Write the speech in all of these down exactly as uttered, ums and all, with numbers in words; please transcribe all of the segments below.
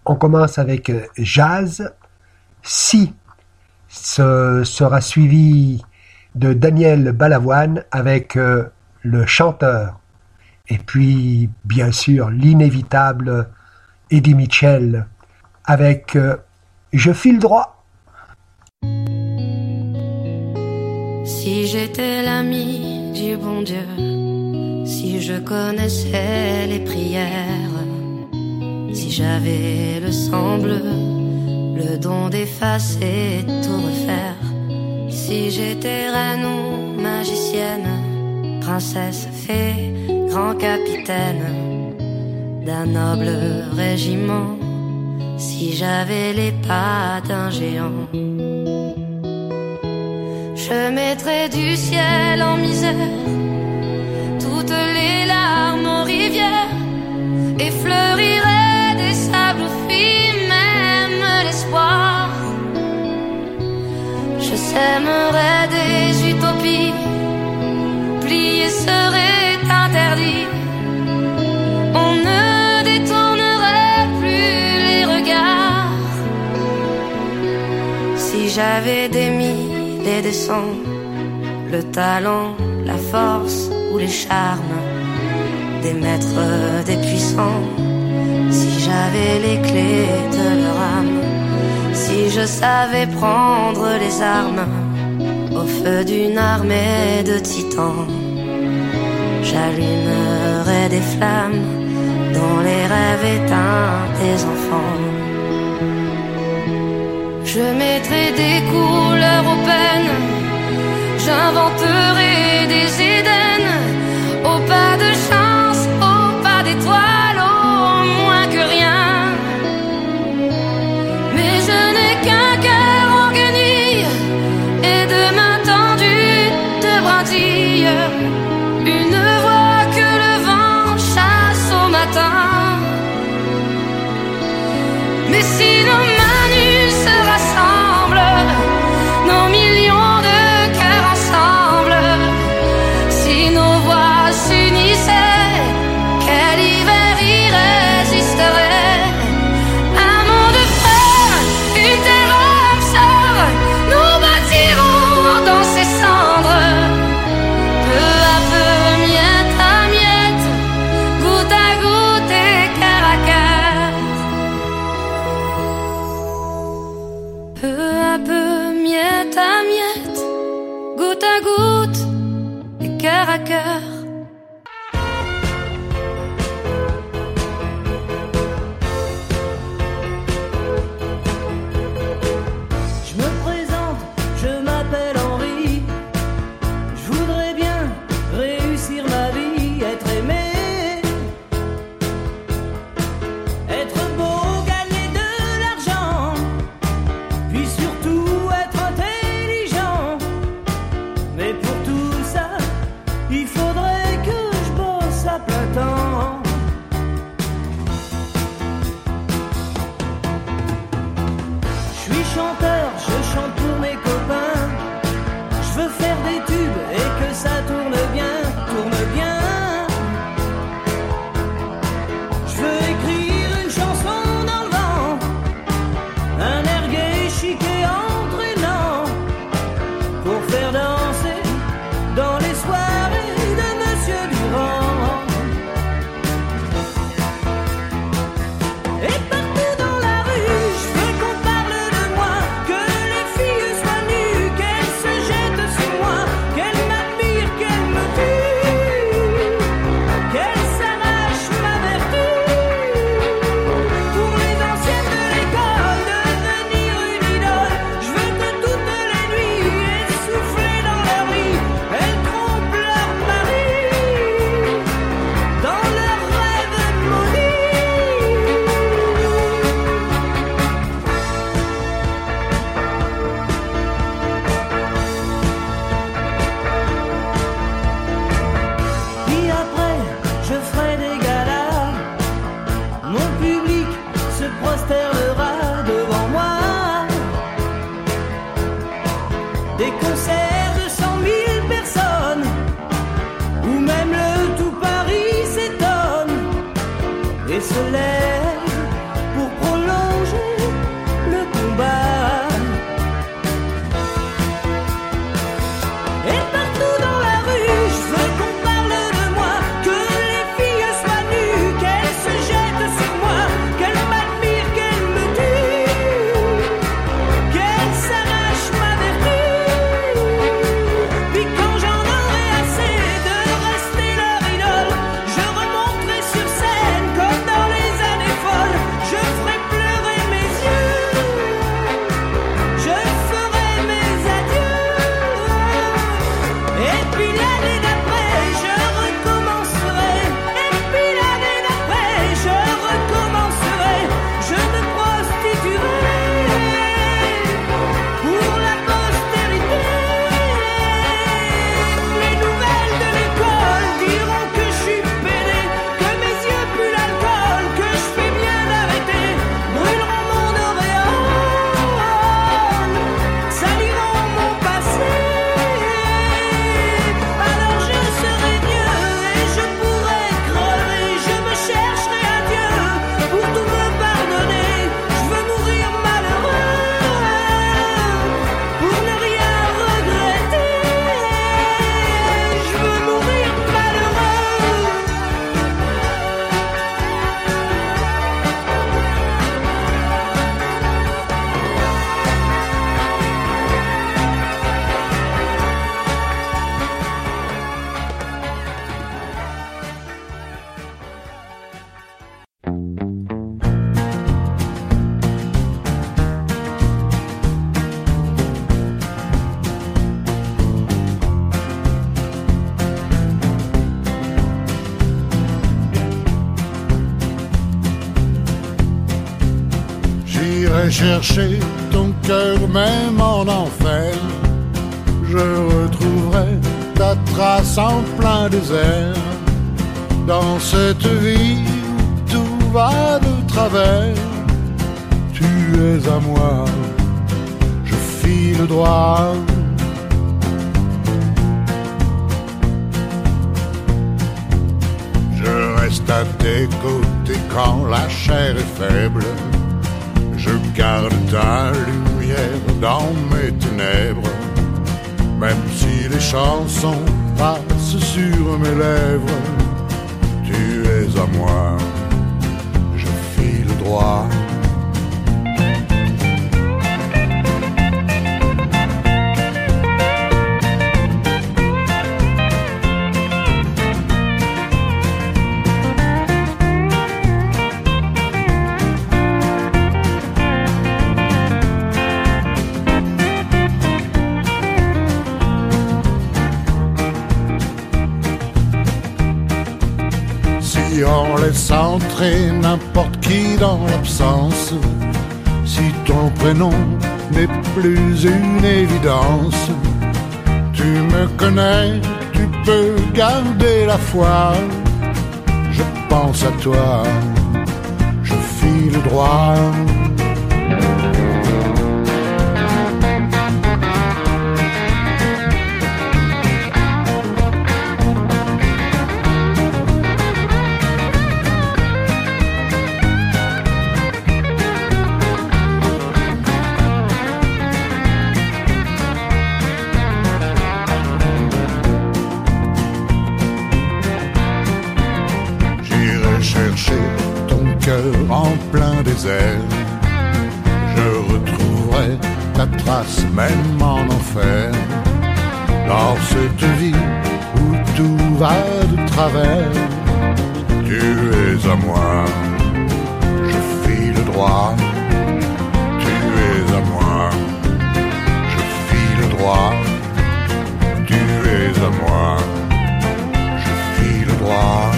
on commence avec Jazz. Si ce sera suivi de Daniel Balavoine avec euh, Le Chanteur. Et puis, bien sûr, l'inévitable Eddie Mitchell avec euh, Je file droit. Si j'étais l'ami du bon Dieu, si je connaissais les prières, si j'avais le sang bleu, le don d'effacer, tout refaire, si j'étais reine ou magicienne, princesse, fée, grand capitaine d'un noble régiment, si j'avais les pas d'un géant, je mettrais du ciel en misère toutes les larmes aux rivières et fleurirais des sables fruits, même l'espoir. Je sèmerais des utopies, plier serait interdit. On ne détournerait plus les regards. Si j'avais des milliers et des cents, le talent, la force ou les charmes des maîtres, des puissants, si j'avais les clés de leur âme, si je savais prendre les armes au feu d'une armée de titans, j'allumerais des flammes dans les rêves éteints des enfants. Je mettrai des couleurs aux peines, j'inventerai des Éden, au pas de chance, au pas d'étoiles, au moins que rien. Mais je n'ai qu'un cœur en guenille et de mains tendues de brindilles, une voix que le vent chasse au matin. Mais si nos mains nues se rassemblent, nos millions de cœurs ensemble, si nos voix s'unissaient, quel hiver irrésisterait. Un monde frère, une terre âme sœur, nous bâtirons dans ces cendres, peu à peu, miette à miette, goutte à goutte et cœur à cœur. Peu à peu, miette à miette, goutte à goutte et cœur à cœur. Je me présente, je m'appelle Henri. Je voudrais bien réussir ma vie, être aimé, être beau, gagner de l'argent, puis surtout être intelligent. Mais pour tout ça, il faudrait que je bosse à plein temps. Je suis chanteur, je chante pour mes copains. Je veux faire des tubes et que ça tourne bien, tourne bien. Je veux écrire une chanson dans le vent, un air gai, chic et entraînant, pour faire danser dans les soirées de Monsieur Durand. Et partout dans la rue, je veux qu'on parle de moi, que les filles soient nues, qu'elles se jettent sur moi, qu'elles m'admirent, qu'elles me tuent, qu'elles s'arrachent ma vertu. Pour les anciennes de l'école, devenir une idole, je veux que toutes les nuits, essoufflées dans leur lit, elles trompent leur mari dans leurs rêves maudits. Puis après, je ferai des galas, mon public se prosternera devant moi. Des concerts de cent mille personnes, où même le tout Paris s'étonne et se lève pour prolonger J'irai chercher ton cœur même en enfer. Je retrouverai ta trace en plein désert. Dans cette vie où tout va de travers, tu es à moi, je file droit. Je reste à tes côtés quand la chair est faible. Je garde ta lumière dans mes ténèbres. Même si les chansons passent sur mes lèvres, tu es à moi, je file droit. Si on laisse entrer n'importe qui dans l'absence, si ton prénom n'est plus une évidence, tu me connais, tu peux garder la foi. Je pense à toi, je file droit. En plein désert, je retrouverai ta trace même en enfer. Dans cette vie où tout va de travers, tu es à moi, je file droit. Tu es à moi, je file droit. Tu es à moi, je file droit.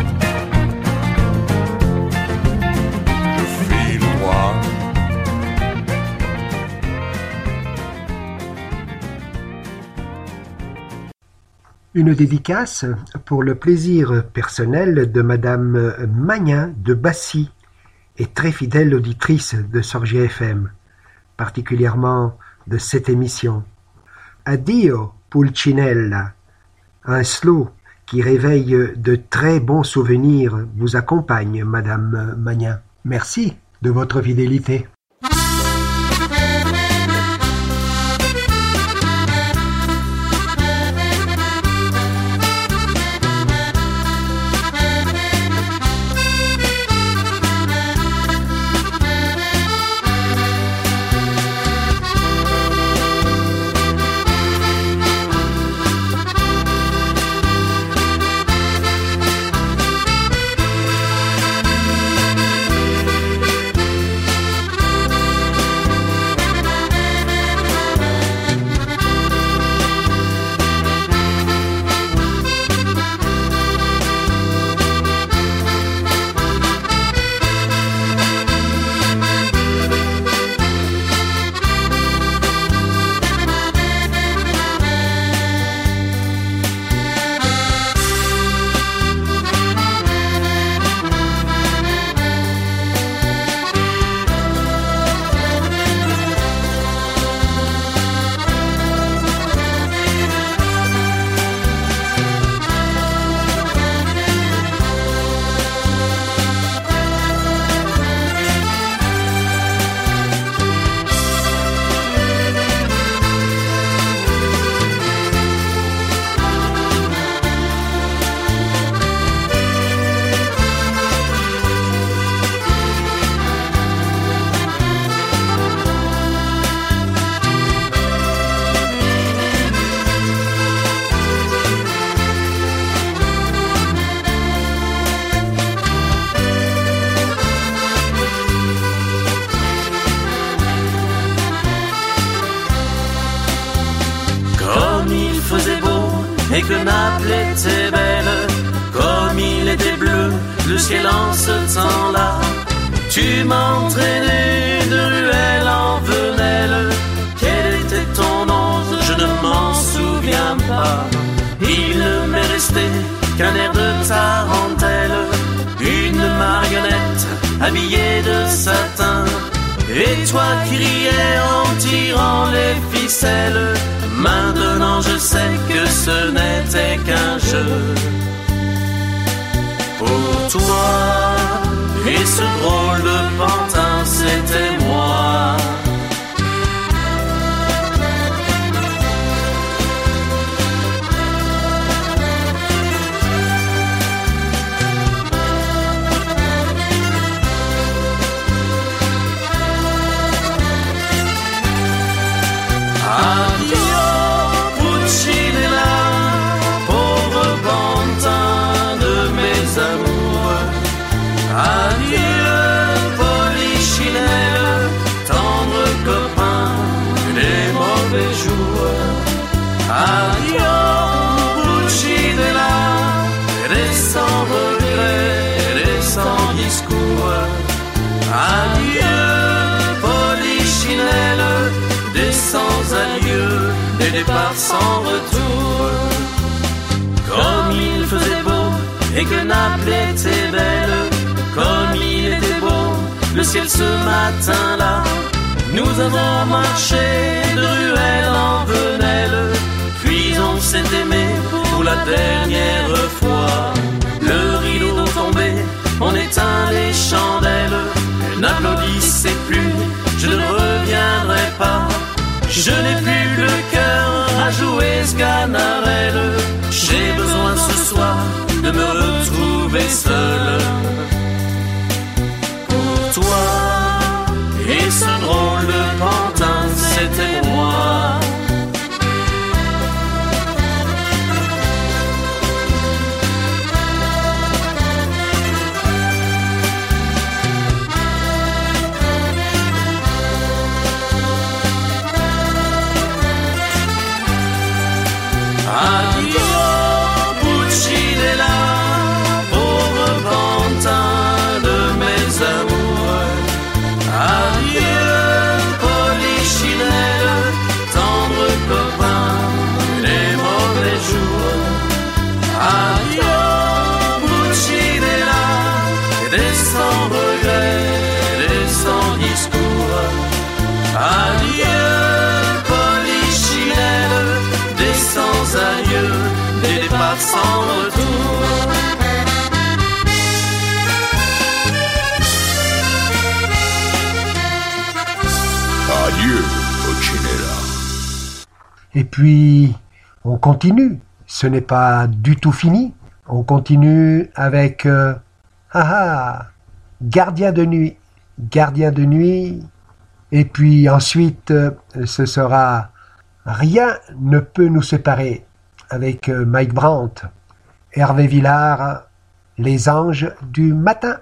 Une dédicace pour le plaisir personnel de Madame Magnin de Bassy et très fidèle auditrice de Sorgia F M, particulièrement de cette émission. Addio Pulcinella, un slow qui réveille de très bons souvenirs vous accompagne, Madame Magnin. Merci de votre fidélité. et que Naples était belle, comme il était bleu, le ciel en ce temps-là. Tu m'entraînais de qu'un air de tarentelle, une marionnette habillée de satin. Et toi qui riais en tirant les ficelles, maintenant je sais que ce n'était qu'un jeu. Pour toi, et ce drôle de pantin, c'était moi. Addio, Pulcinella, pauvre pantin de mes amours. Adieu, Polichinelle, tendre copain des mauvais jours. Adieu, Pulcinella, des sans regret, des sans discours. Adieu, Polichinelle, des sans adieu, des départs sans retour. Comme il faisait beau et que Naples était belle, comme il était beau le ciel ce matin-là. Nous avons marché de ruelle en venelle, puis on s'est aimé pour la dernière fois. Le rideau tombé, on éteint les chandelles. N'applaudissez plus, je ne reviendrai pas. Je n'ai plus le cœur à jouer Sganarelle. J'ai besoin ce soir de me retrouver seul. Pour toi, et ce drôle de pantin, c'était moi. Addio, Pulcinella, pauvre pantin de mes amours. Adieu, Polichinelle, tendre copain des mauvais jours. Adieu, Pulcinella, des sans regrets, des sans discours. Adieu, Polichinelle, des sans adieu, des départs sans retour. Adieu, Pulcinella. Et puis, on continue. Ce n'est pas du tout fini. On continue avec euh, ah ah, Gardien de nuit. Gardien de nuit. Et puis ensuite, euh, ce sera Rien ne peut nous séparer avec euh, Mike Brandt. Hervé Villard, Les anges du matin.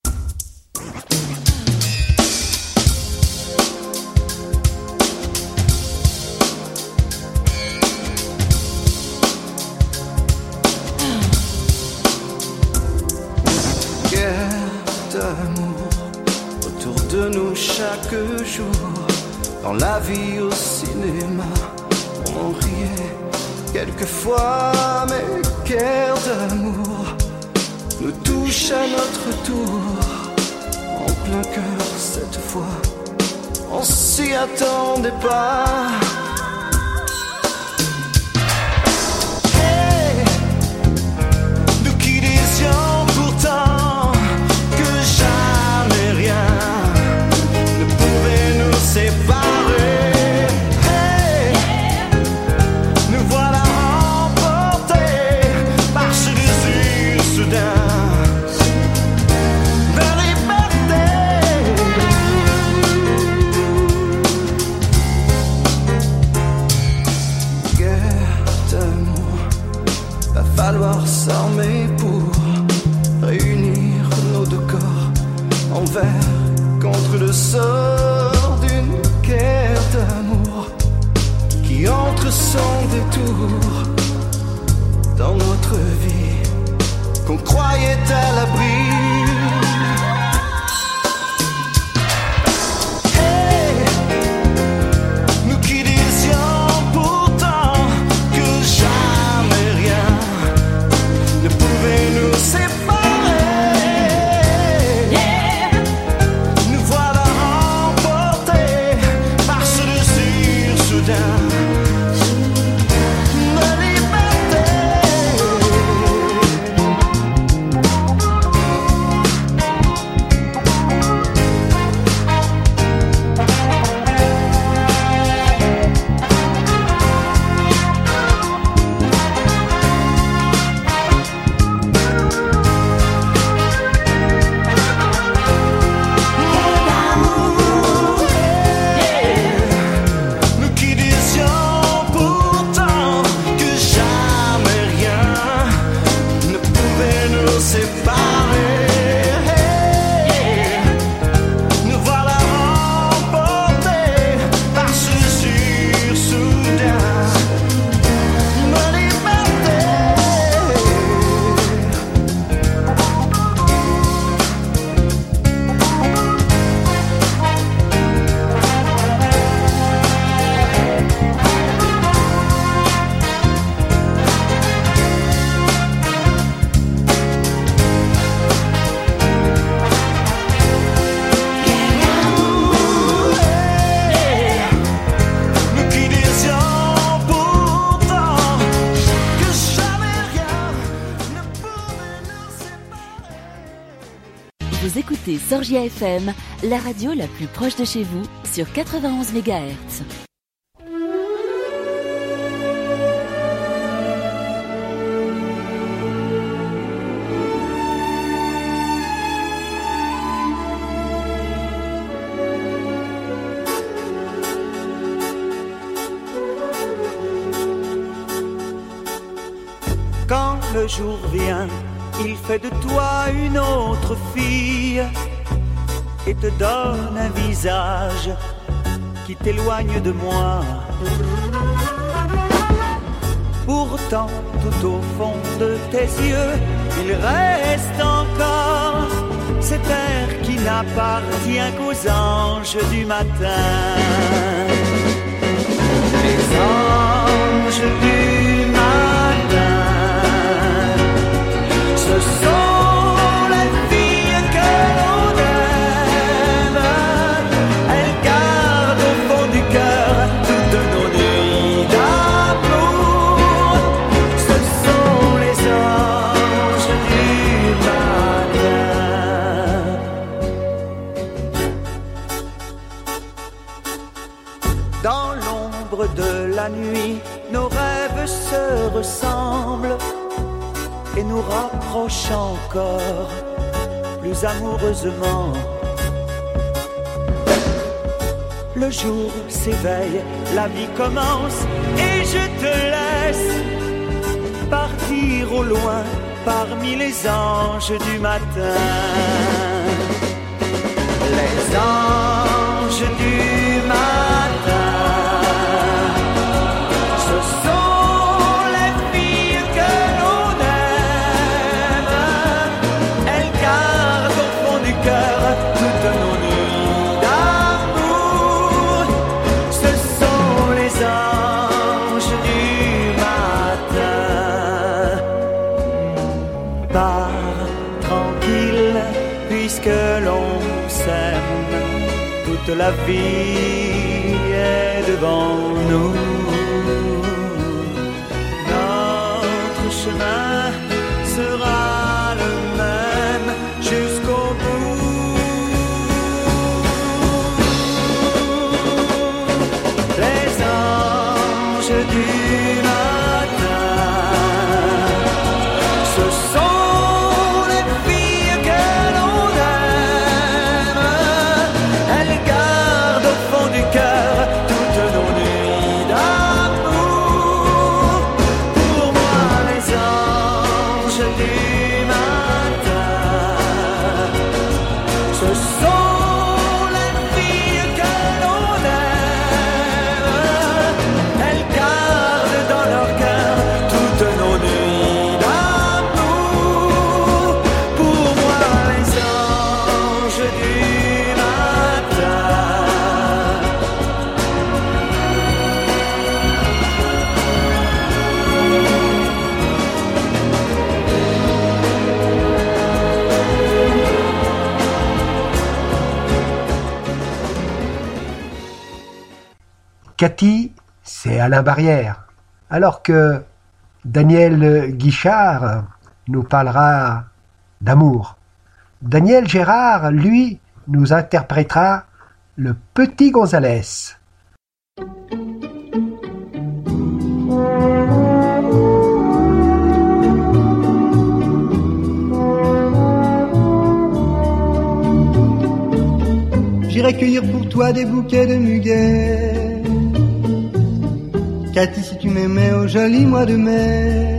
Autour de nous chaque jour, dans la vie au cinéma, on en riait quelquefois, mais guerre d'amour nous touche à notre tour, en plein cœur cette fois, on s'y attendait pas. Hey, nous qui disions pourtant que jamais rien ne pouvait nous séparer. Hey, nous voilà emportés par ce désir soudain de liberté. Guerre d'amour, va falloir s'armer pour réunir nos deux corps envers contre le sort d'une guerre d'amour qui entre sans détour dans notre vie qu'on croyait à l'abri. Hey, nous qui disions pourtant que jamais rien ne pouvait écoutez Sorgia F M, la radio la plus proche de chez vous, sur quatre-vingt-onze mégahertz. Quand le jour vient, il fait de toi une autre fille et te donne un visage qui t'éloigne de moi. Pourtant, tout au fond de tes yeux, il reste encore cet air qui n'appartient qu'aux anges du matin. Les anges du matin, ce sont les filles que l'on aime. Elles gardent au fond du cœur toutes nos nuits d'amour. Ce sont les anges du matin. Dans l'ombre de la nuit, nos rêves se ressemblent et nous rapprochent encore plus amoureusement. Le jour s'éveille, la vie commence et je te laisse partir au loin parmi les anges du matin. Les anges du matin, ce sont les filles que l'on aime. Elles gardent au fond du cœur toutes nos nuits d'amour. Ce sont les anges du matin. Pars tranquille puisque l'on s'aime. Toute la vie est devant nous. Notre chemin sera le même jusqu'au bout. Les anges du matin, ce sont les filles que l'on aime. Elles gardent au fond du cœur toutes nos nuits d'amour. Pour moi, les anges du matin, ce sont les filles que l'on aime. Elles gardent dans leur cœur toutes nos nuits d'amour. Pour moi, les anges du matin. Cathy, c'est Alain Barrière. Alors que Daniel Guichard nous parlera d'amour. Daniel Gérard, lui, nous interprétera le Petit Gonzalez. J'irai cueillir pour toi des bouquets de muguet. Cathy, si tu m'aimais au joli mois de mai,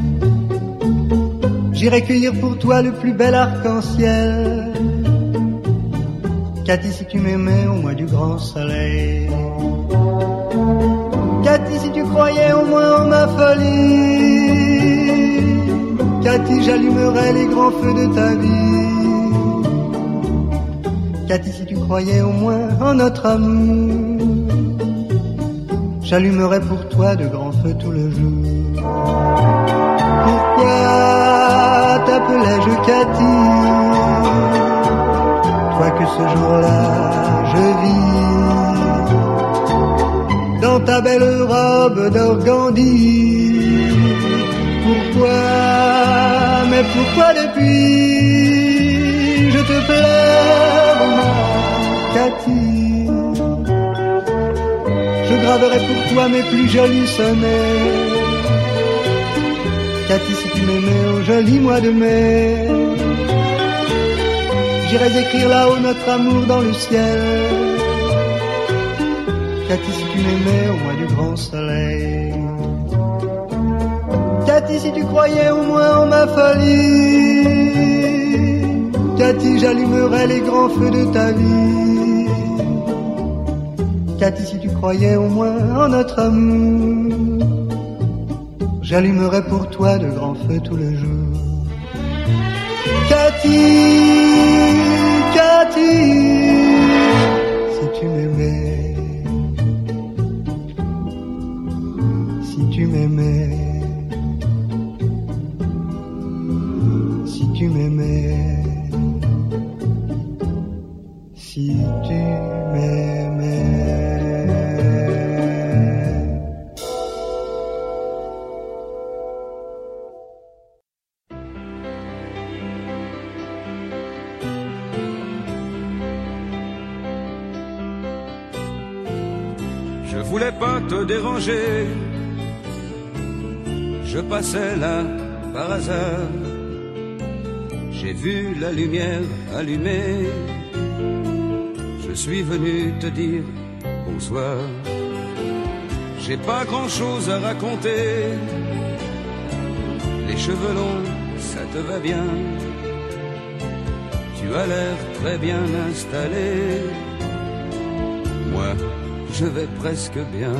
j'irai cueillir pour toi le plus bel arc-en-ciel. Cathy, si tu m'aimais au mois du grand soleil. Cathy, si tu croyais au moins en ma folie. Cathy, j'allumerais les grands feux de ta vie. Cathy, si tu croyais au moins en notre amour, j'allumerais pour toi de grands feux tout le jour. Pourquoi t'appelais-je Cathy? Toi que ce jour-là je vis dans ta belle robe d'organdi. Pourquoi, mais pourquoi depuis je te plais? Cathy. Je graverai pour toi mes plus jolis sonnets. Cathy, si tu m'aimais au joli mois de mai, j'irais écrire là-haut notre amour dans le ciel. Cathy, si tu m'aimais au mois du grand soleil. Cathy, si tu croyais au moins en ma folie. Cathy, j'allumerais les grands feux de ta vie. Cathy, si tu croyais au moins en notre amour, j'allumerais pour toi de grands feux tout le jour. Cathy, Cathy, si tu m'aimais, si tu m'aimais, si tu m'aimais, si tu m'aimais. Je voulais pas te déranger, je passais là par hasard. J'ai vu la lumière allumée, je suis venu te dire bonsoir. J'ai pas grand chose à raconter, les cheveux longs, ça te va bien. Tu as l'air très bien installé, moi je vais presque bien.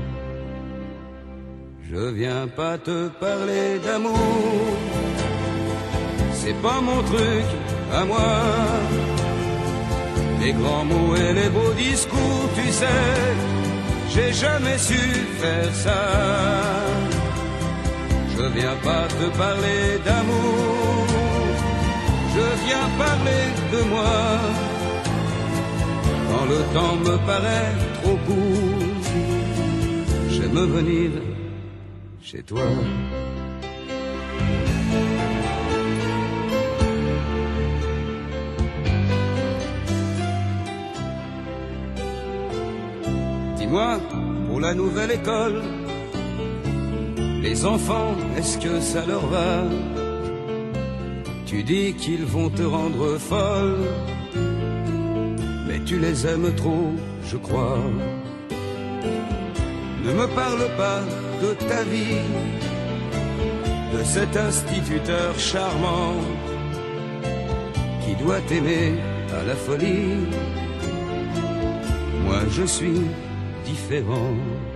Je viens pas te parler d'amour, c'est pas mon truc à moi. Les grands mots et les beaux discours, tu sais, j'ai jamais su faire ça. Je viens pas te parler d'amour, je viens parler de moi. Quand le temps me paraît trop court, j'aime venir chez toi. Dis-moi, pour la nouvelle école, les enfants, est-ce que ça leur va? Tu dis qu'ils vont te rendre folle, mais tu les aimes trop, je crois. Ne me parle pas de ta vie, de cet instituteur charmant qui doit t'aimer à la folie. Moi je suis différent.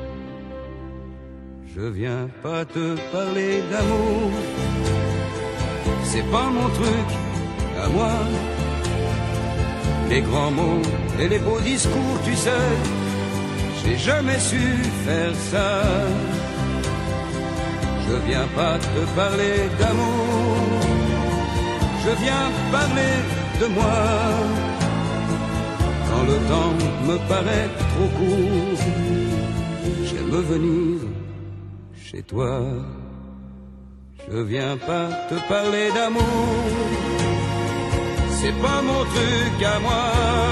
Je viens pas te parler d'amour, c'est pas mon truc à moi. Les grands mots et les beaux discours, tu sais, j'ai jamais su faire ça. Je viens pas te parler d'amour, je viens parler de moi. Quand le temps me paraît trop court, j'aime venir chez toi. Je viens pas te parler d'amour, c'est pas mon truc à moi.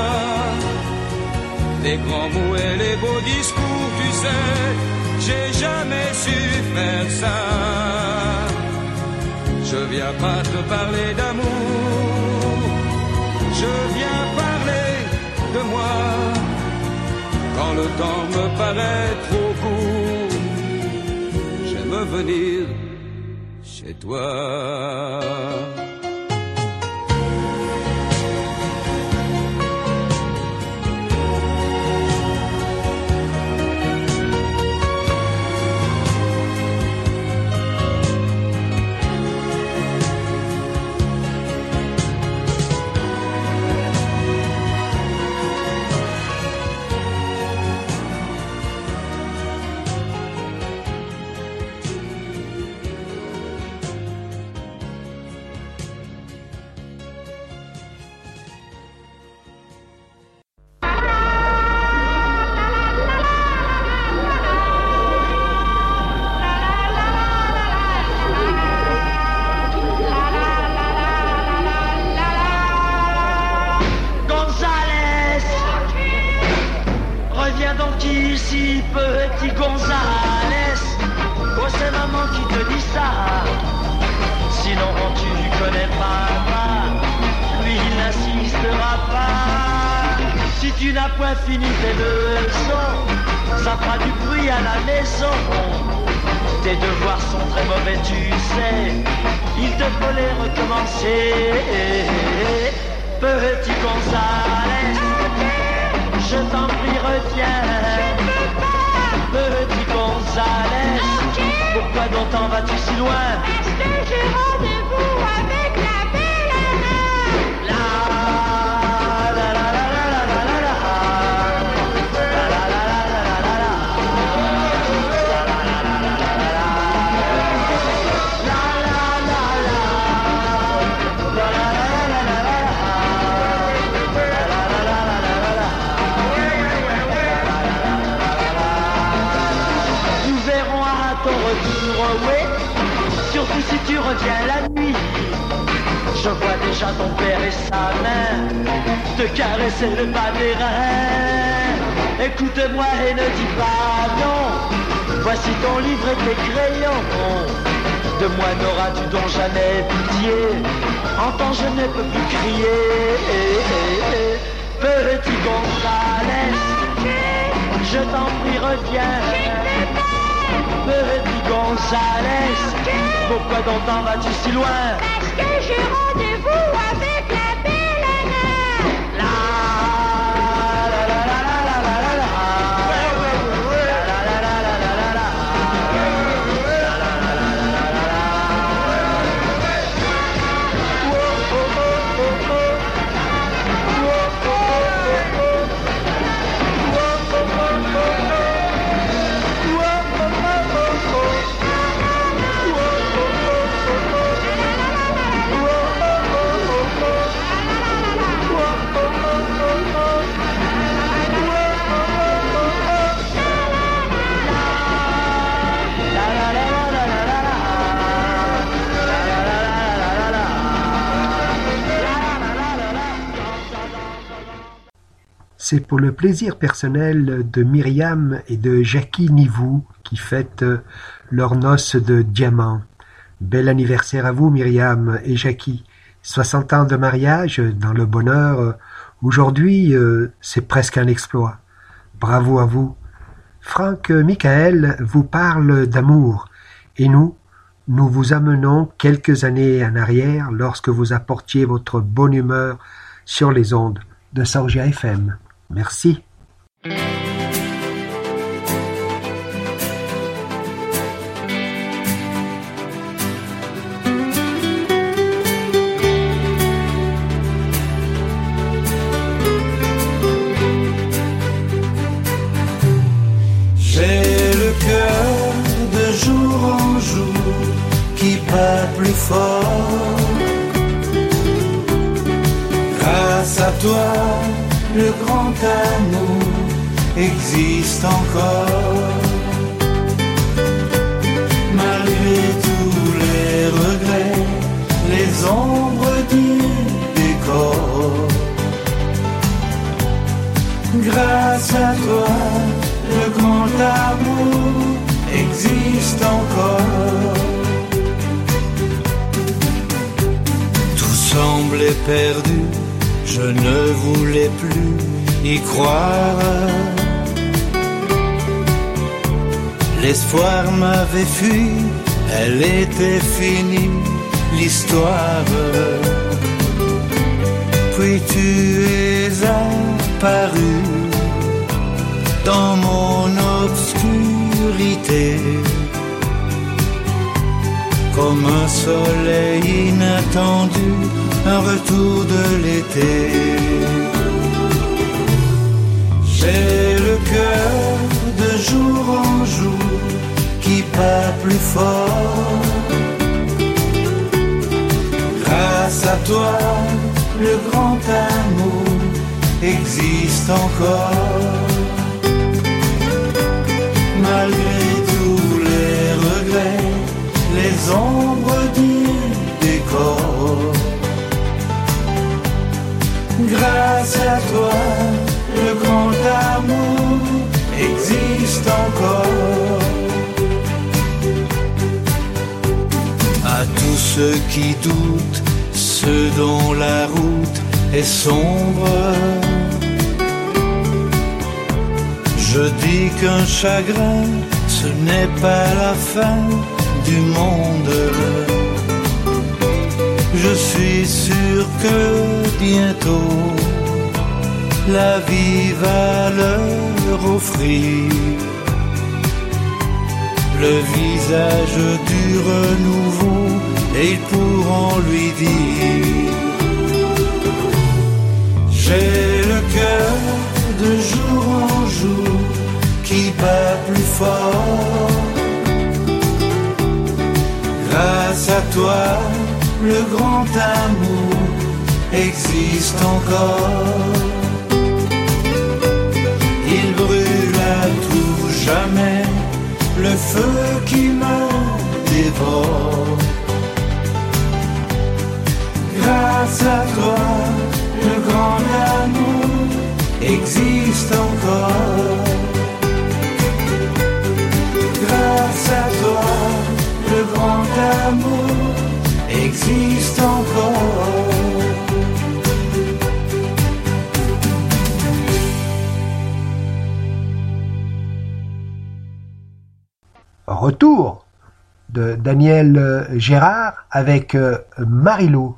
Les grands mots et les beaux discours, tu sais, j'ai jamais su faire ça. Je viens pas te parler d'amour, je viens parler de moi. Quand le temps me paraît trop court, j'aime venir chez toi. Viens donc ici, petit Gonzales. Oh, c'est maman qui te dit ça. Sinon, tu connais papa. Lui, il n'insistera pas. Si tu n'as point fini tes leçons, ça fera du bruit à la maison. Tes devoirs sont très mauvais, tu sais. Il te faut les recommencer. Petit Gonzales, je t'en prie, reviens. Petit Gonzales, pourquoi donc t'en vas-tu si loin? Parce que j'ai rendez-vous avec la belle Anna. La la la la la la la la la. La la la la la la la la. La la la la la la la. La la la la. La la la la la la. La la la la la la. Nous verrons à ton retour, oui. Surtout si tu reviens la nuit. Je vois déjà ton père et sa main te caresser le bas des reins. Écoute-moi et ne dis pas non. Voici ton livre et tes crayons. De moi n'auras-tu donc jamais pitié. Entends, je ne peux plus crier. Petit Gonzales, je t'en prie, reviens. Petit Gonzales, pourquoi donc t'en vas-tu si loin? Parce que j'ai rendez-vous avec la belle Anna. La la la la la la la la la. La la la la la la la la. La la la la la la la la. Oh oh oh oh oh. Oh oh oh oh oh. Oh oh oh oh. C'est pour le plaisir personnel de Myriam et de Jackie Nivou qui fêtent leur noce de diamant. Bel anniversaire à vous Myriam et Jackie. soixante ans de mariage dans le bonheur. Aujourd'hui, euh, c'est presque un exploit. Bravo à vous. Franck Michael vous parle d'amour. Et nous, nous vous amenons quelques années en arrière lorsque vous apportiez votre bonne humeur sur les ondes de Sorgia F M. Merci. J'ai le cœur de jour en jour qui bat plus fort. Grâce à toi, le grand amour existe encore. Malgré tous les regrets, les ombres du décor. Grâce à toi, le grand amour existe encore. Tout semblait perdu, je ne voulais plus y croire. L'espoir m'avait fui, elle était finie, l'histoire. Puis tu es apparu dans mon obscurité, comme un soleil inattendu, un retour de l'été. J'ai le cœur de jour en jour qui bat plus fort. Grâce à toi, le grand amour existe encore. Malgré tous les regrets, les ombres du décor. Grâce à toi, le grand amour ceux qui doutent, ceux dont la route est sombre. Je dis qu'un chagrin, ce n'est pas la fin du monde. Je suis sûr que bientôt la vie va leur offrir le visage du renouveau et ils pourront lui dire: j'ai le cœur de jour en jour qui bat plus fort. Grâce à toi, le grand amour existe encore. Il brûle à tout jamais le feu qui me dévore. Grâce à toi, le grand amour existe encore. Grâce à toi, le grand amour existe encore. Retour de Daniel Gérard avec Marilou.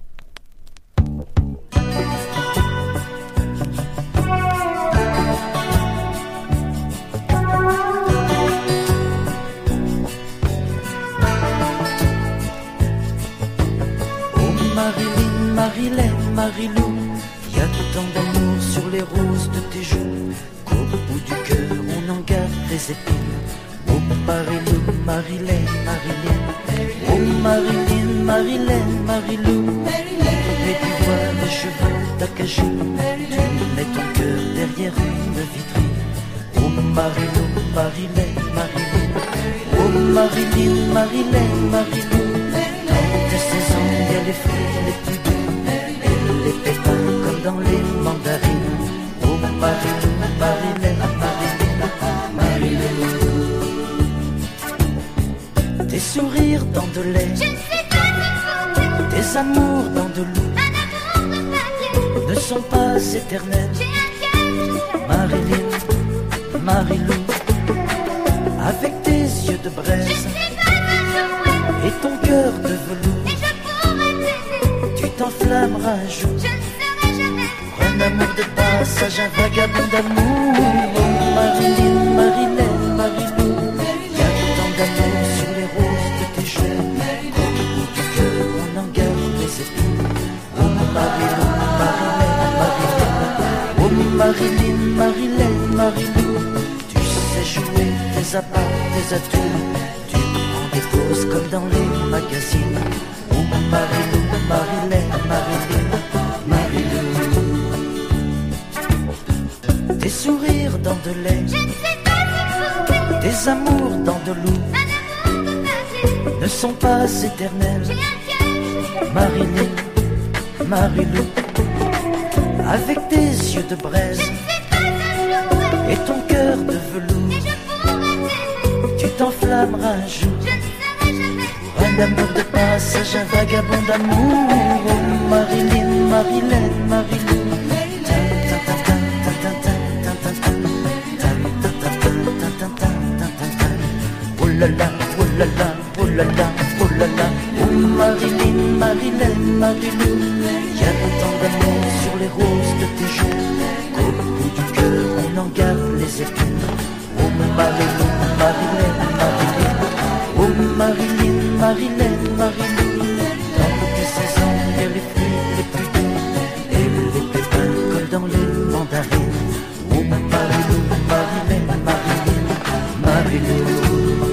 Marilène, Marilou, y a tant d'amour sur les roses de tes joues qu'au bout du cœur on en garde les épines. Oh Marilou, Marilène, Marilène, oh Marilyn, Marilène, Marilou, et tu vois les cheveux d'acajou, tu mets ton cœur derrière une vitrine. Oh Marilou, Marilène, Marilène, oh Marilyn, Marilène, Marilou, dans tes saisons y a les fruits les plus doux, les pépins comme dans les mandarines. Oh Marilou, Marilène, Marilène, Marilène. Tes sourires dans de lait, je ne sais pas tes amours dans de l'eau, un amour de papier, ne sont pas éternels. Marilyn, Marilou, avec tes yeux de braise, je sais pas et ton cœur de velours, et je pourrais t'aider, tu t'enflammeras un jour, je ne serai jamais un amour de passage, un vagabond d'amour. Oh Marilyn, Marilène, Marilou, y a tant d'amour sur les roses de tes joues qu'au bout du cœur on en garde les épines. Oh Marilou, Marilène, Marilène, oh Marilyn, Marilène, Marilou, tu sais jouer tes apparts, tes atouts, tu prends des poses comme dans les magazines. Oh Marilou, Marilène, Marilyn, Marilou. Tes sourires dans de lait, je ne sais pas tes amours dans de l'eau, un amour de papier, ne sont pas éternels. Marilyn, Marilou, avec tes yeux de braise, je ne sais pas et ton cœur de velours, et je pourrais t'aider, tu t'enflammeras un jour, je ne serai jamais pour un amour de passage, un vagabond d'amour. Oh Marilyn, Marilène, Marilou, oh là là, oh là là, oh là là, oh là là. Oh Marilyn, Marilène, Marilou, y a tant d'amour sur les roses de tes joues qu'au bout du cœur on en garde les épines. Oh Marilyn, Marilène, Marilyn, oh Marilyn, Marilène, Marilou, dans tes saisons y a les fruits les plus doux et les pépins comme dans les mandarines. Oh Marilou, Marilène, Marilyn, Marilou.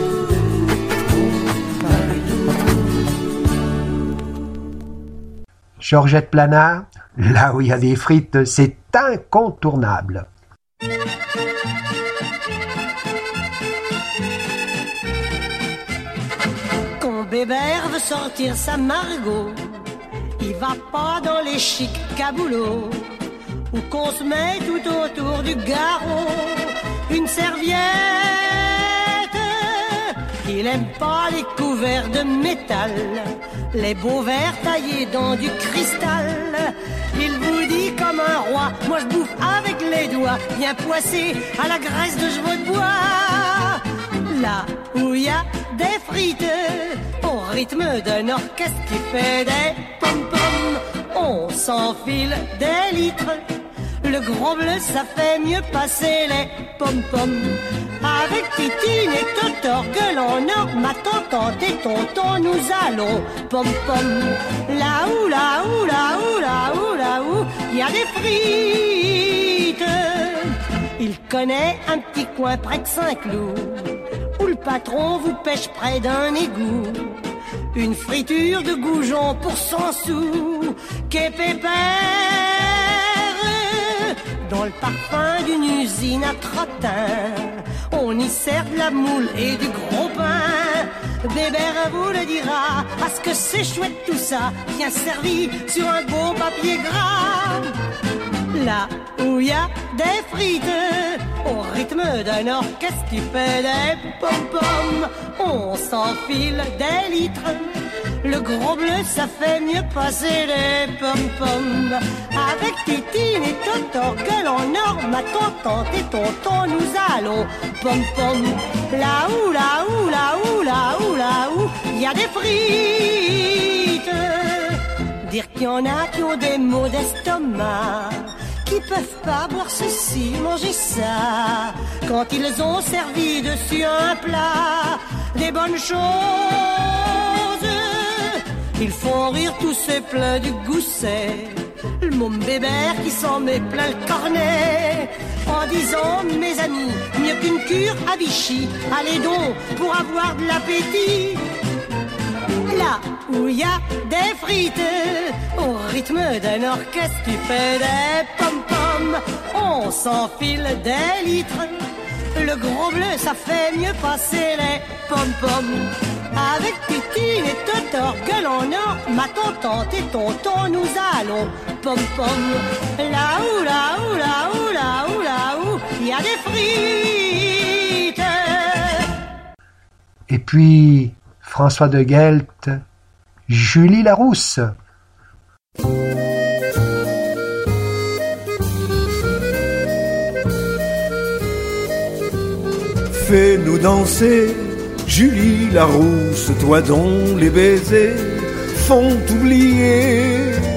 Georgette Plana, là où il y a des frites, c'est incontournable. Quand Bébert veut sortir sa Margot, il va pas dans les chics caboulots, où qu'on se met tout autour du garrot une serviette qu'il aime pas les couverts de métal, les beaux verres taillés dans du cristal. Il vous dit comme un roi, moi je bouffe avec les doigts, bien poissé à la graisse de chevaux de bois. Là où il y a des frites, au rythme d'un orchestre qui fait des pom-pom, on s'enfile des litres. Le gros bleu, ça fait mieux passer les pom-pom. Avec Titine et Totor, que l'on a, ma tante et tonton, nous allons pom-pom. Là où, là où, là où, là où, là où, il y a des frites. Il connaît un petit coin près de Saint-Cloud, où le patron vous pêche près d'un égout. Une friture de goujon pour cent sous, qu'est pépère, dans le parfum d'une usine à trottin. On y sert de la moule et du gros pain. Bébert vous le dira, parce que c'est chouette tout ça, bien servi sur un beau papier gras. Là où il y a des frites, au rythme d'un orchestre qui fait des pom-pom, on s'enfile des litres. Le gros bleu, ça fait mieux passer les pom-pom. Avec Titine et Totor, que l'on a, ma tante et tonton, nous allons pom-pom. Là où, là où, là où, là où, là où, il y a des frites. Dire qu'il y en a qui ont des maux d'estomac, qui peuvent pas boire ceci, manger ça, quand ils ont servi dessus un plat, des bonnes choses. Ils font rire tous ces plats du gousset, le môme Bébert qui s'en met plein le cornet, en disant, mes amis, mieux qu'une cure à Vichy, allez donc pour avoir de l'appétit. Là où il y a des frites, au rythme d'un orchestre qui fait des pom-pom, on s'enfile des litres. Le gros bleu, ça fait mieux passer les pom-pom. Avec Titine et Totor, que l'on a, ma tante et tonton, nous allons pom-pom. Là où, là où, là où, là où, là où, il y a des frites. Et puis François de Guelt, Julie Larousse. Fais-nous danser, Julie Larousse, toi dont les baisers font oublier.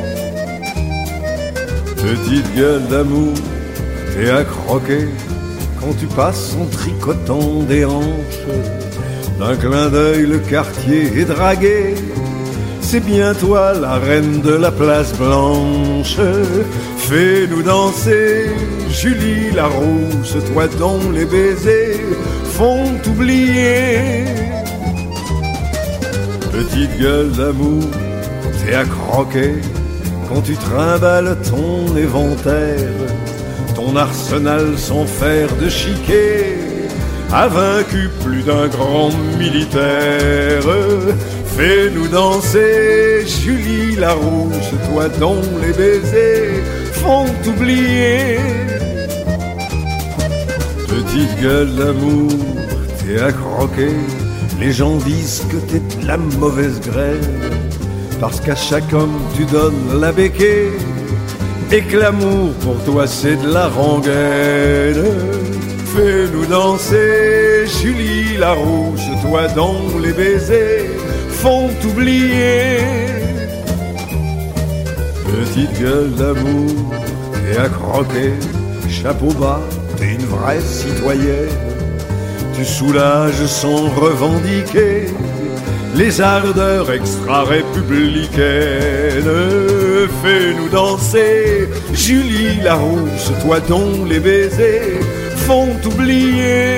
Petite gueule d'amour, t'es à croquer quand tu passes en tricotant des hanches. D'un clin d'œil le quartier est dragué, c'est bien toi la reine de la place blanche. Fais-nous danser, Julie Larousse, toi dont les baisers font oublier. Petite gueule d'amour, t'es à croquer quand tu trimbales ton éventaire. Ton arsenal sans fer de chiquet a vaincu plus d'un grand militaire. Fais-nous danser, Julie Larousse, toi dont les baisers font oublier. Petite gueule d'amour, t'es à croquer, les gens disent que t'es de la mauvaise graine, parce qu'à chaque homme tu donnes la béquée, et que l'amour pour toi c'est de la rengaine. Fais-nous danser, Julie Larousse, toi dont les baisers font oublier. Petite gueule d'amour, t'es à croquer, chapeau bas, t'es une vraie citoyenne. Tu soulages sans revendiquer les ardeurs extra-républicaines. Fais-nous danser, Julie Larousse, toi dont les baisers font oublier.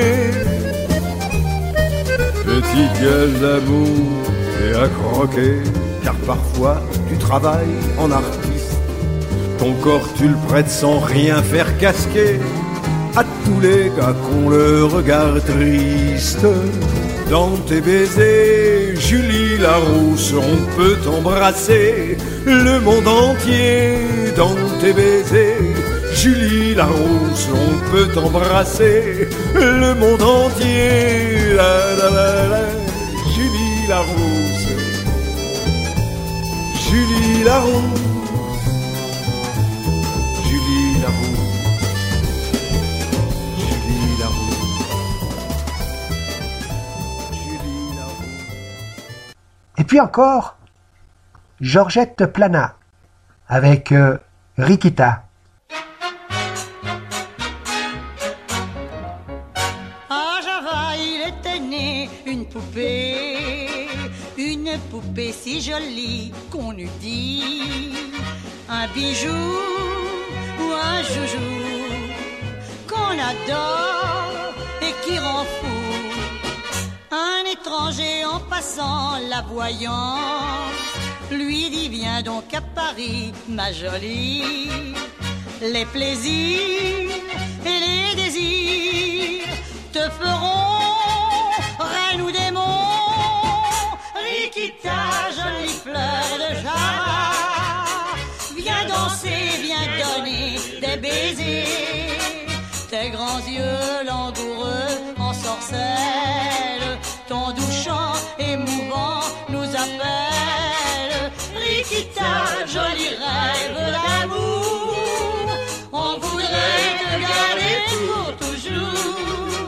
Petite gueule d'amour, t'es à croquer, car parfois tu travailles en artiste. Ton corps tu le prêtes sans rien faire casquer à tous les gars qu'on le regard triste. Dans tes baisers, Julie Larousse, on peut embrasser le monde entier. Dans tes baisers, Julie Larousse, on peut embrasser le monde entier. La, la, la, la. Julie la rousse, Julie la rousse, Julie la rousse, Julie la rousse, Julie la rousse. Et puis encore, Georgette Plana avec euh, Rikita. À Java, il était né une poupée, une poupée si jolie qu'on eût dit un bijou ou un joujou qu'on adore et qui rend fou. Un étranger en passant la voyant lui dit viens donc à Paris ma jolie, les plaisirs et les désirs te feront reine ou démon. Rikita, jolie fleur de Java, viens danser, viens donner des baisers. Tes grands yeux langoureux en sorcelle, ton doux chant émouvant nous appelle. Rikita, joli rêve d'amour, on voudrait te garder pour toujours.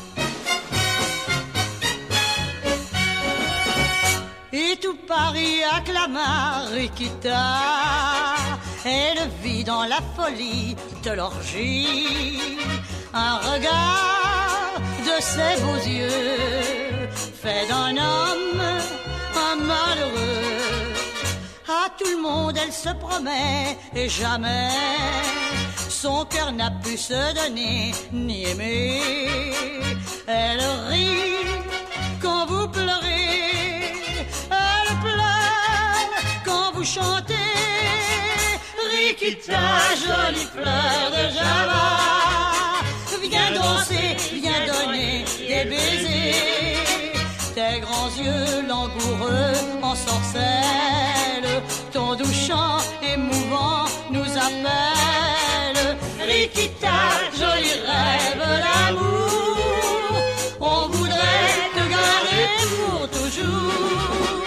Et tout Paris acclama Rikita, elle vit dans la folie de l'orgie un regard de ses beaux yeux fait d'un homme un malheureux. À tout le monde elle se promet et jamais son cœur n'a pu se donner ni aimer. Elle rit quand vous pleurez, elle pleure quand vous chantez. Rikita, jolie fleur de Java, viens danser, viens donner des baisers. Tes grands yeux langoureux en sorcelle, ton doux chant émouvant nous appelle. Rikita, joli rêve d'amour, on voudrait te garder pour toujours.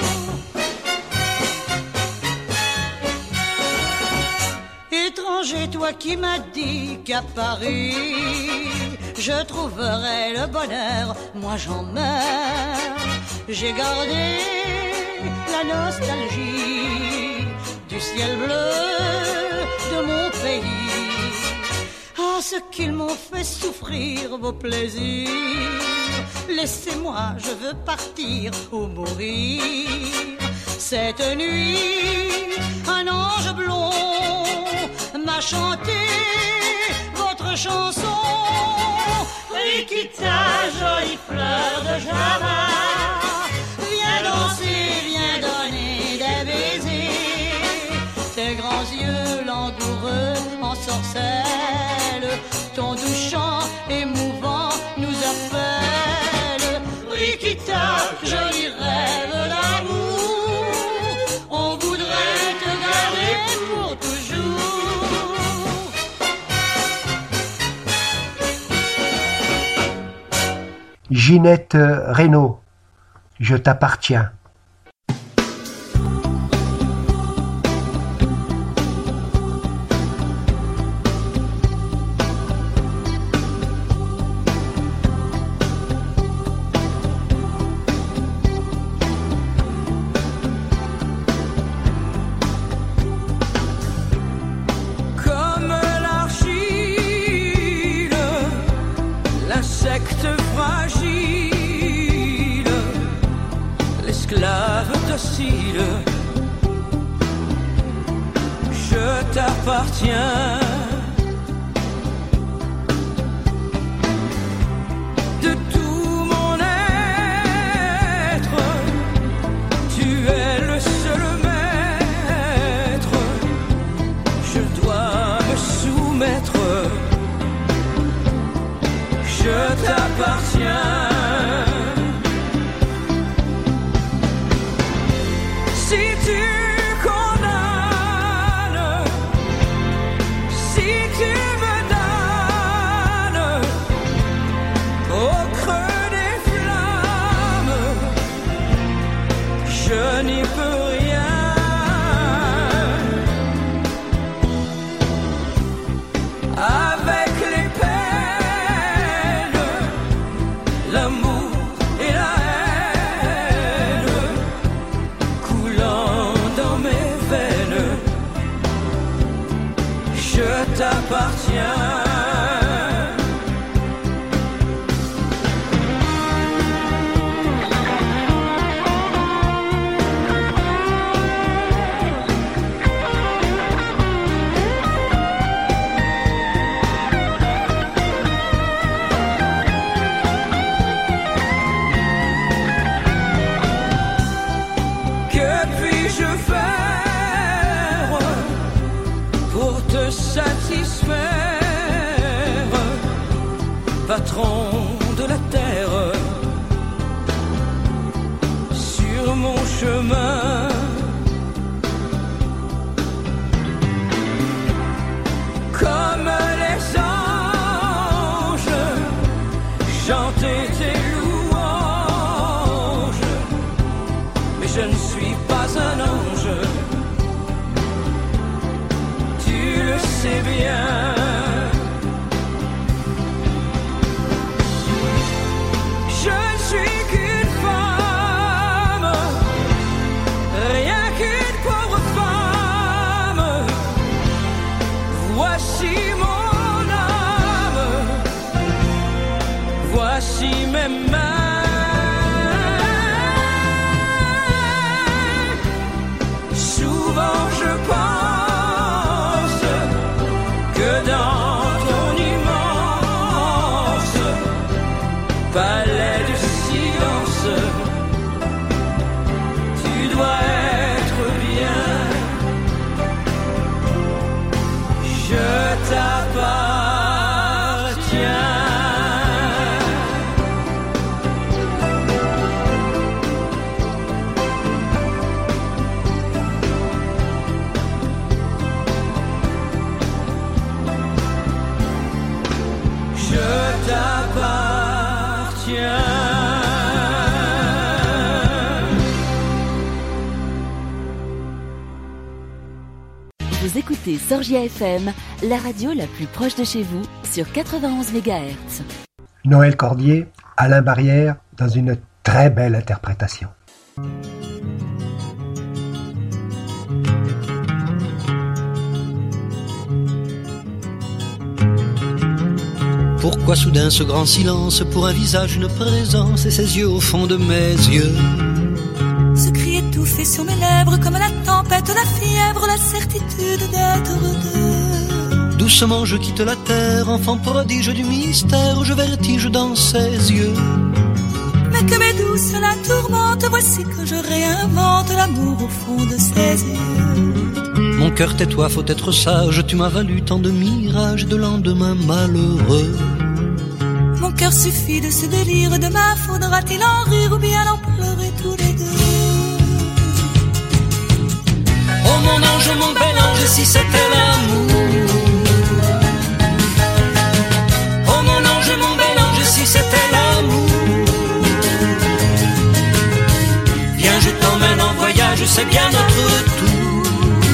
Étranger, toi qui m'as dit qu'à Paris je trouverai le bonheur, moi j'en meurs. J'ai gardé la nostalgie du ciel bleu de mon pays. Ah, ce qu'ils m'ont fait souffrir, vos plaisirs. Laissez-moi, je veux partir ou mourir. Cette nuit, un ange blond m'a chanté votre chanson. Rikita, jolie fleur de Java, viens danser, viens donner des baisers. Tes grands yeux langoureux en sorcelle, ton doux chant émouvant nous appelle. Rikita, joli rêve d'amour, on voudrait te garder pour toujours. Ginette Renaud, je t'appartiens. Comme l'argile, l'insecte fragile, l'esclave docile, je t'appartiens. De tout mon être, tu es le seul maître. Je dois me soumettre. Je t'appartiens. Si tu condamnes, si tu me donnes au creux des flammes patron de la terre. Sur mon chemin, comme les anges, chanter tes louanges, mais je ne suis pas un ange, tu le sais bien. Je ne suis qu'une femme, rien qu'une pauvre femme. Voici mon âme, voici mes mains. Souvent je pense que dans ton immense palais de silence, tu dois être bien. Je t'appartiens. Je t'appartiens. Vous écoutez Sorgia F M, la radio la plus proche de chez vous, sur quatre-vingt-onze mégahertz. Noël Cordier, Alain Barrière, dans une très belle interprétation. Pourquoi soudain ce grand silence pour un visage, une présence et ses yeux au fond de mes yeux? Ce cri étouffé sur mes lèvres comme la tempête, la fièvre, la certitude d'être deux. Doucement je quitte la terre, enfant prodige du mystère, je vertige dans ses yeux. Mais que mes douces la tourmente, voici que je réinvente l'amour au fond de ses yeux. Mon cœur tais-toi, faut être sage, tu m'as valu tant de mirages, de lendemains malheureux. Mon cœur suffit de ce délire, demain faudra-t-il en rire ou bien en pleurer tous les deux? Oh mon ange, mon bel ange, si c'était l'amour. Oh mon ange, mon bel ange, si c'était l'amour. Viens, je t'emmène en voyage, c'est bien notre tour.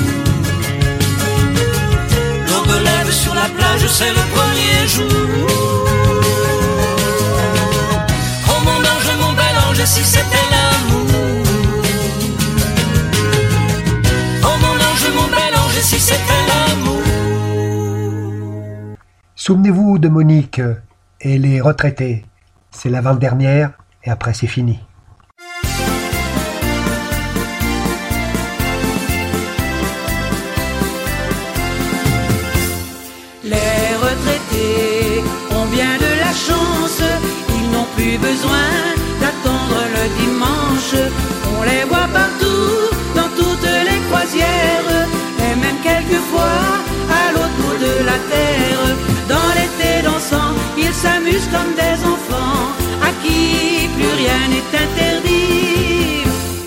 L'aube lève sur la plage, c'est le premier jour. Oh mon ange, mon bel ange, si c'était l'amour. Oh mon ange, mon bel ange, si c'était l'amour. Souvenez-vous de Monique et les retraités. C'est l'avant-dernière et après c'est fini. Les retraités ont bien de la chance, ils n'ont plus besoin d'attendre le dimanche. On les voit partout, dans toutes les croisières, et même quelquefois à l'autre bout de la terre. Dans l'été dansant, ils s'amusent comme des enfants, à qui plus rien n'est interdit.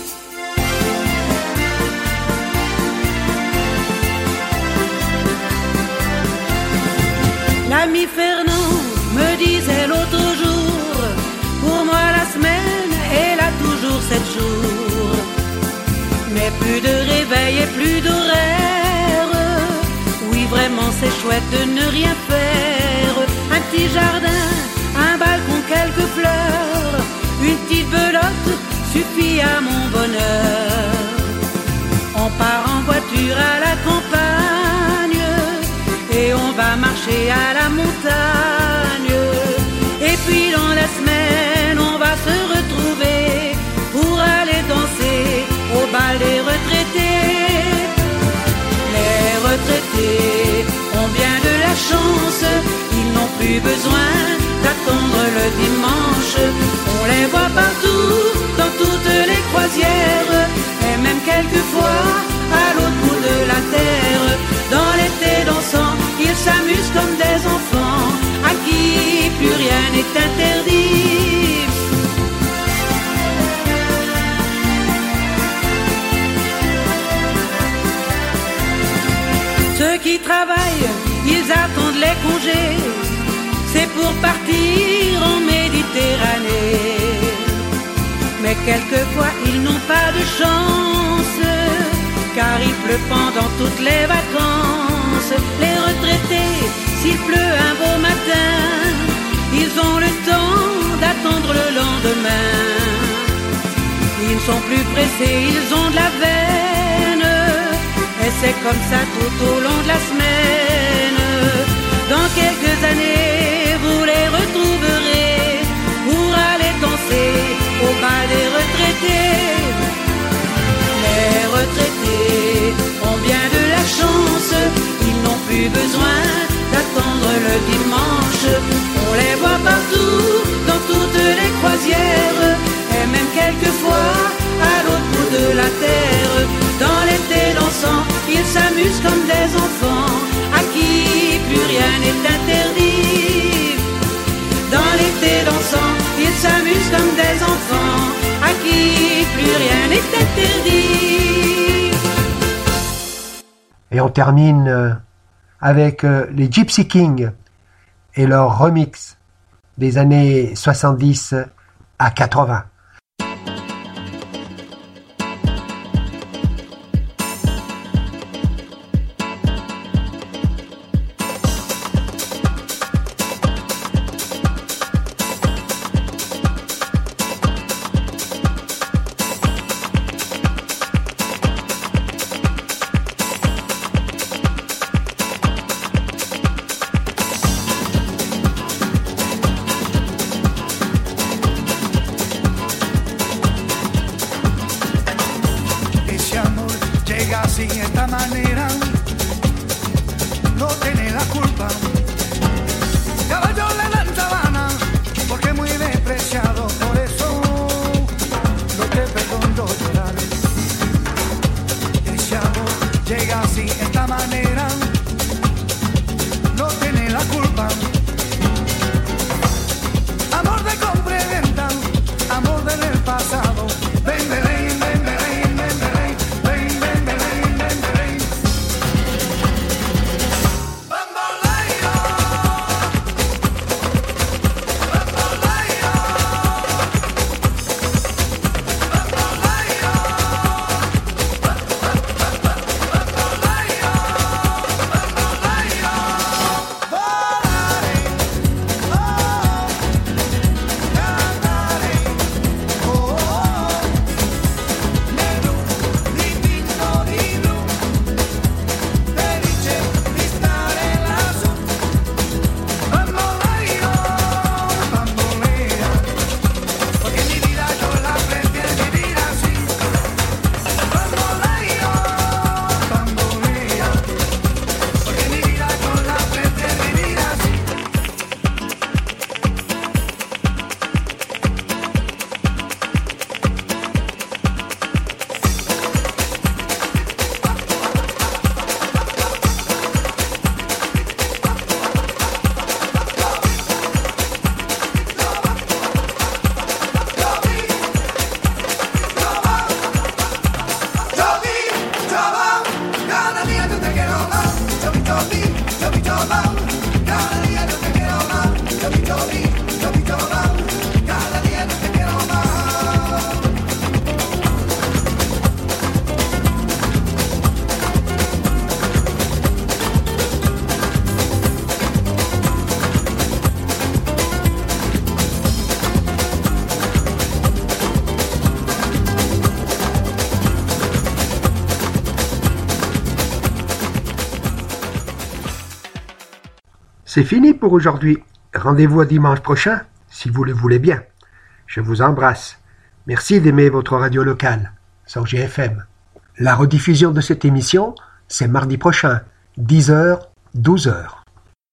L'ami Fernand me disait l'autre jour, pour moi la semaine est là toujours sept jours. Mais plus de réveil et plus d'horaire. Oui vraiment c'est chouette de ne rien faire. Un petit jardin, un balcon, quelques fleurs, une petite belote suffit à mon bonheur. On part en voiture à la campagne et on va marcher à la montagne. Et puis dans la semaine on va se retrouver pour aller danser au bal des retraités. Les retraités ont bien de la chance, ils n'ont plus besoin d'attendre le dimanche. On les voit partout, dans toutes les croisières, et même quelquefois à l'autre bout de la terre. Dans l'été dansant, ils s'amusent comme des enfants, à qui plus plus rien n'est interdit. Ceux qui travaillent, ils attendent les congés, c'est pour partir en Méditerranée. Mais quelquefois ils n'ont pas de chance, car il pleut pendant toutes les vacances. Les retraités, s'il pleut un beau matin, ils ont le temps d'attendre le lendemain. Ils ne sont plus pressés, ils ont de la veine, et c'est comme ça tout au long de la semaine. Dans quelques années, vous les retrouverez pour aller danser au bal des retraités. Les retraités ont bien de la chance, ils n'ont plus besoin d'attendre le dimanche. On les voit partout, dans toutes les croisières, et même quelquefois à l'autre bout de la terre. Dans l'été dansant, ils s'amusent comme des enfants, à qui plus rien n'est interdit. Dans l'été dansant, ils s'amusent comme des enfants, à qui plus rien n'est interdit. Et on termine avec les Gypsy Kings et leur remix des années soixante-dix à quatre-vingts. Así, de esta manera, no tiene la culpa. Caballo le dan sabana, porque es muy despreciado, por eso no te perdono llorar. Ese amor llega así, de esta manera, no tiene la culpa. Amor de compra y venta, amor del pasado, ven, ven, ven. C'est fini pour aujourd'hui. Rendez-vous à dimanche prochain, si vous le voulez bien. Je vous embrasse. Merci d'aimer votre radio locale, Sorgier F M. La rediffusion de cette émission, c'est mardi prochain, dix heures, douze heures.